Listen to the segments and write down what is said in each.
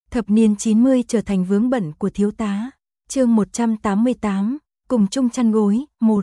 Thập niên 90 trở thành vướng bận của thiếu tá. Chương 188, cùng chung chăn gối, 1.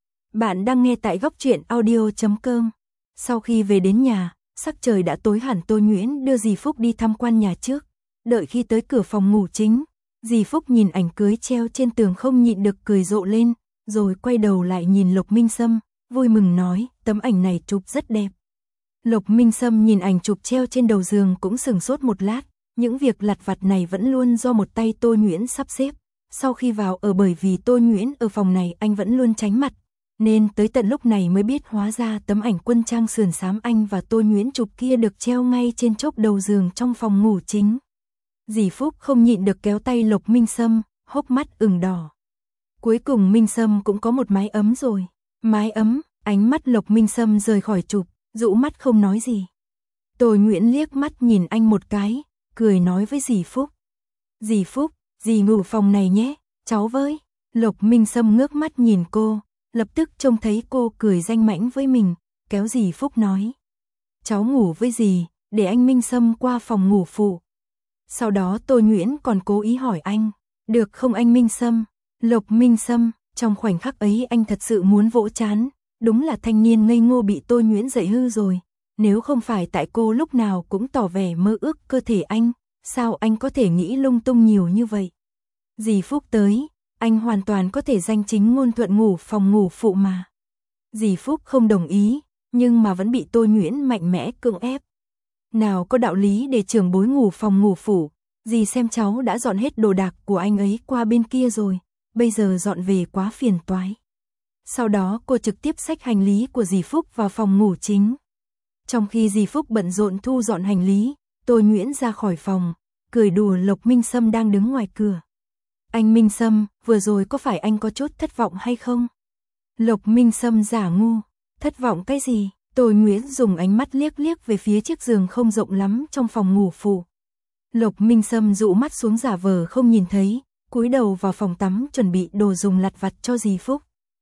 Bạn đang nghe tại góc truyện audio.com. Sau khi về đến nhà, sắc trời đã tối hẳn. Tô Nguyễn đưa dì Phúc đi tham quan nhà trước. Đợi khi tới cửa phòng ngủ chính, dì Phúc nhìn ảnh cưới treo trên tường không nhịn được cười rộ lên, rồi quay đầu lại nhìn Lộc Minh Sâm, vui mừng nói, tấm ảnh này chụp rất đẹp. Lộc Minh Sâm nhìn ảnh chụp treo trên đầu giường cũng sửng sốt một lát, những việc lặt vặt này vẫn luôn do một tay Tô Nguyễn sắp xếp. Sau khi vào ở bởi vì Tô Nguyễn ở phòng này anh vẫn luôn tránh mặt, nên tới tận lúc này mới biết hóa ra tấm ảnh quân trang sườn xám anh và Tô Nguyễn chụp kia được treo ngay trên chốt đầu giường trong phòng ngủ chính. Dì Phúc không nhịn được kéo tay Lộc Minh Sâm, hốc mắt ửng đỏ. Cuối cùng Minh Sâm cũng có một mái ấm rồi. Mái ấm, ánh mắt Lộc Minh Sâm rời khỏi chụp, dụ mắt không nói gì. Tô Nguyễn liếc mắt nhìn anh một cái, cười nói với dì Phúc. Dì Phúc, dì ngủ phòng này nhé, cháu với. Lộc Minh Sâm ngước mắt nhìn cô, lập tức trông thấy cô cười danh mãnh với mình, kéo dì Phúc nói. Cháu ngủ với dì, để anh Minh Sâm qua phòng ngủ phụ. Sau đó Tô Nguyễn còn cố ý hỏi anh, được không anh Minh Sâm? Lộc Minh Sâm, trong khoảnh khắc ấy anh thật sự muốn vỗ trán, đúng là thanh niên ngây ngô bị Tô Nguyễn dạy hư rồi. Nếu không phải tại cô lúc nào cũng tỏ vẻ mơ ước cơ thể anh, sao anh có thể nghĩ lung tung nhiều như vậy? Dì Phúc tới, anh hoàn toàn có thể danh chính ngôn thuận ngủ phòng ngủ phụ mà. Dì Phúc không đồng ý, nhưng mà vẫn bị Tô Nguyễn mạnh mẽ cưỡng ép. Nào có đạo lý để trưởng bối ngủ phòng ngủ phụ, dì xem cháu đã dọn hết đồ đạc của anh ấy qua bên kia rồi, bây giờ dọn về quá phiền toái. Sau đó cô trực tiếp xách hành lý của dì Phúc vào phòng ngủ chính. Trong khi dì Phúc bận rộn thu dọn hành lý, Tô Nguyễn ra khỏi phòng, cười đùa Lộc Minh Sâm đang đứng ngoài cửa. Anh Minh Sâm, vừa rồi có phải anh có chút thất vọng hay không? Lộc Minh Sâm giả ngu, thất vọng cái gì? Tô Nguyễn dùng ánh mắt liếc liếc về phía chiếc giường không rộng lắm trong phòng ngủ phụ. Lộc Minh Sâm dụ mắt xuống giả vờ không nhìn thấy, cúi đầu vào phòng tắm chuẩn bị đồ dùng lặt vặt cho dì Phúc.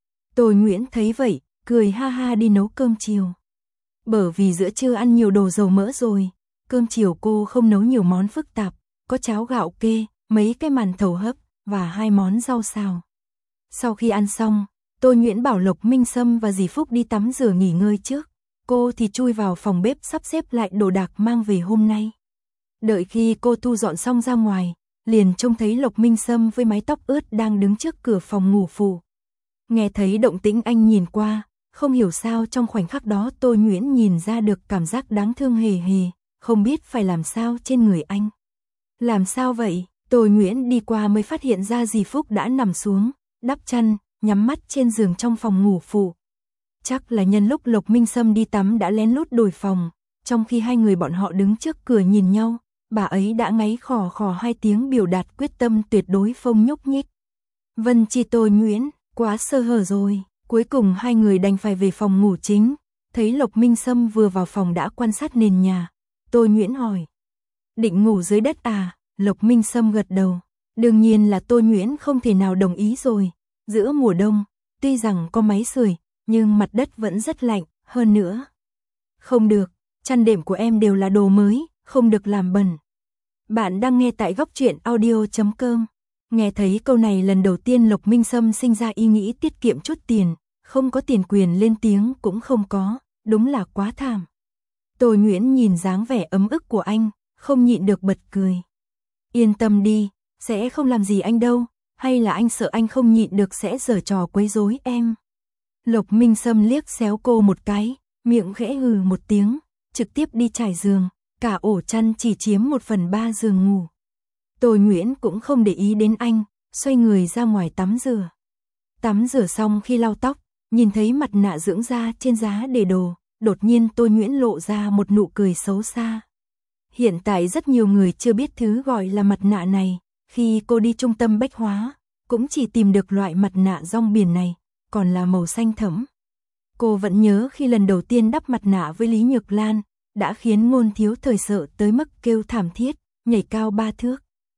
Tô Nguyễn thấy vậy, cười ha ha đi nấu cơm chiều. Bởi vì giữa trưa ăn nhiều đồ dầu mỡ rồi, cơm chiều cô không nấu nhiều món phức tạp, có cháo gạo kê, mấy cái màn thầu hấp và 2 món rau xào. Sau khi ăn xong, Tô Nguyễn bảo Lộc Minh Sâm và dì Phúc đi tắm rửa nghỉ ngơi trước. Cô thì chui vào phòng bếp sắp xếp lại đồ đạc mang về hôm nay. Đợi khi cô thu dọn xong ra ngoài, liền trông thấy Lộc Minh Sâm với mái tóc ướt đang đứng trước cửa phòng ngủ phụ. Nghe thấy động tĩnh anh nhìn qua, không hiểu sao trong khoảnh khắc đó Tô Nguyễn nhìn ra được cảm giác đáng thương hề hề, không biết phải làm sao trên người anh. Làm sao vậy? Tô Nguyễn đi qua mới phát hiện ra dì Phúc đã nằm xuống, đắp chăn, nhắm mắt trên giường trong phòng ngủ phụ. Chắc là nhân lúc Lộc Minh Sâm đi tắm đã lén lút đổi phòng, trong khi hai người bọn họ đứng trước cửa nhìn nhau, bà ấy đã ngáy khò khò 2 tiếng biểu đạt quyết tâm tuyệt đối không nhúc nhích. Vân Chi Tô Nguyễn, quá sơ hở rồi, cuối cùng hai người đành phải về phòng ngủ chính, thấy Lộc Minh Sâm vừa vào phòng đã quan sát nền nhà. Tô Nguyễn hỏi, định ngủ dưới đất à? Lộc Minh Sâm gật đầu, đương nhiên là Tô Nguyễn không thể nào đồng ý rồi, giữa mùa đông, tuy rằng có máy sưởi, nhưng mặt đất vẫn rất lạnh, hơn nữa. Không được, chăn đệm của em đều là đồ mới, không được làm bẩn. Bạn đang nghe tại góc truyện audio.com. Nghe thấy câu này lần đầu tiên Lộc Minh Sâm sinh ra ý nghĩ tiết kiệm chút tiền, không có tiền quyền lên tiếng cũng không có, đúng là quá thảm. Tô Nguyễn nhìn dáng vẻ ấm ức của anh, không nhịn được bật cười. Yên tâm đi, sẽ không làm gì anh đâu, hay là anh sợ anh không nhịn được sẽ giở trò quấy rối em. Lộc Minh Sâm liếc xéo cô một cái, miệng khẽ hừ một tiếng, trực tiếp đi trải giường, cả ổ chăn chỉ chiếm 1/3 giường ngủ. Tô Nguyễn cũng không để ý đến anh, xoay người ra ngoài tắm rửa. Tắm rửa xong khi lau tóc, nhìn thấy mặt nạ dưỡng da trên giá để đồ, đột nhiên Tô Nguyễn lộ ra một nụ cười xấu xa. Hiện tại rất nhiều người chưa biết thứ gọi là mặt nạ này, khi cô đi trung tâm bách hóa, cũng chỉ tìm được loại mặt nạ rong biển này, còn là màu xanh thẫm. Cô vẫn nhớ khi lần đầu tiên đắp mặt nạ với Lý Nhược Lan, đã khiến Ngôn Thiếu Thời sợ tới mức kêu thảm thiết, nhảy cao 3 thước.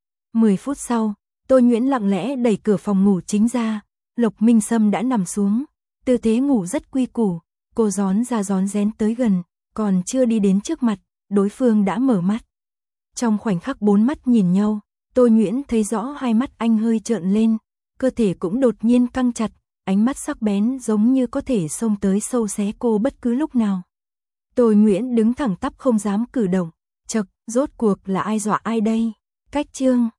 10 phút sau, Tô Nguyễn lặng lẽ đẩy cửa phòng ngủ chính ra, Lộc Minh Sâm đã nằm xuống, tư thế ngủ rất quy củ, cô rón ra rón rén tới gần, còn chưa đi đến trước mặt, đối phương đã mở mắt. Trong khoảnh khắc bốn mắt nhìn nhau, Tôi Nguyễn thấy rõ hai mắt anh hơi trợn lên, cơ thể cũng đột nhiên căng chặt, ánh mắt sắc bén giống như có thể xông tới sâu xé cô bất cứ lúc nào. Tôi Nguyễn đứng thẳng tắp không dám cử động, chậc, rốt cuộc là ai dọa ai đây? Cách chương